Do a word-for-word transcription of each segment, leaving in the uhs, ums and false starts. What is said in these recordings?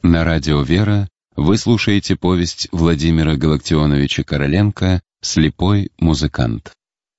На радио «Вера» вы слушаете повесть Владимира Галактионовича Короленко «Слепой музыкант».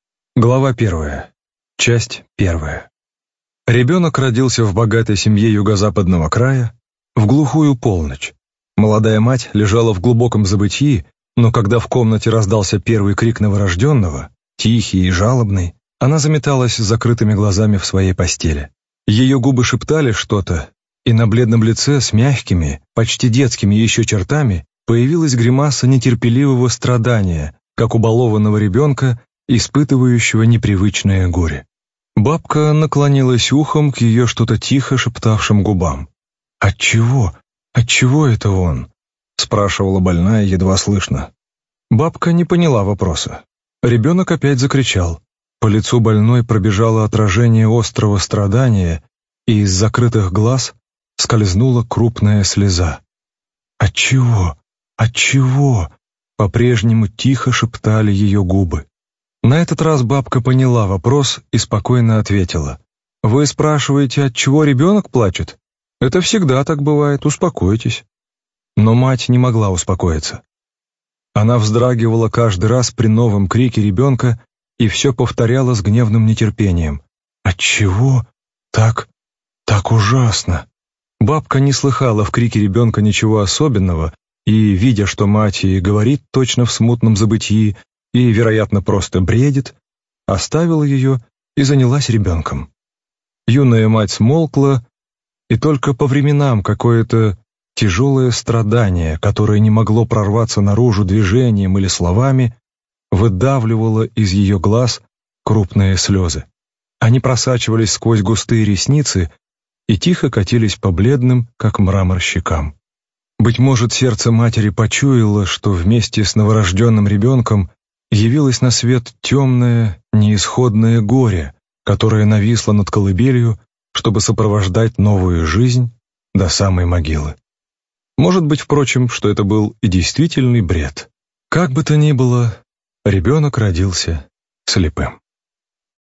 Глава первая. Часть первая. Ребенок родился в богатой семье юго-западного края в глухую полночь. Молодая мать лежала в глубоком забытии, но когда в комнате раздался первый крик новорожденного, тихий и жалобный, она заметалась с закрытыми глазами в своей постели. Ее губы шептали что-то, и на бледном лице с мягкими, почти детскими еще чертами появилась гримаса нетерпеливого страдания, как у балованного ребенка, испытывающего непривычное горе. Бабка наклонилась ухом к ее что-то тихо шептавшим губам. «Отчего? Отчего это он?» — спрашивала больная едва слышно. Бабка не поняла вопроса. Ребенок опять закричал. По лицу больной пробежало отражение острого страдания, и из закрытых глаз скользнула крупная слеза. «Отчего? Отчего?» — по-прежнему тихо шептали ее губы. На этот раз бабка поняла вопрос и спокойно ответила. «Вы спрашиваете, отчего ребенок плачет? Это всегда так бывает, успокойтесь». Но мать не могла успокоиться. Она вздрагивала каждый раз при новом крике ребенка и все повторяла с гневным нетерпением. «Отчего? Так, так ужасно!» Бабка не слыхала в крике ребенка ничего особенного, и, видя, что мать и говорит точно в смутном забытии, и, вероятно, просто бредит, оставила ее и занялась ребенком. Юная мать смолкла, и только по временам какое-то тяжелое страдание, которое не могло прорваться наружу движением или словами, выдавливало из ее глаз крупные слезы. Они просачивались сквозь густые ресницы и тихо катились по бледным, как мрамор, щекам. Быть может, сердце матери почуяло, что вместе с новорожденным ребенком явилось на свет темное, неисходное горе, которое нависло над колыбелью, чтобы сопровождать новую жизнь до самой могилы. Может быть, впрочем, что это был и действительный бред. Как бы то ни было, ребенок родился слепым.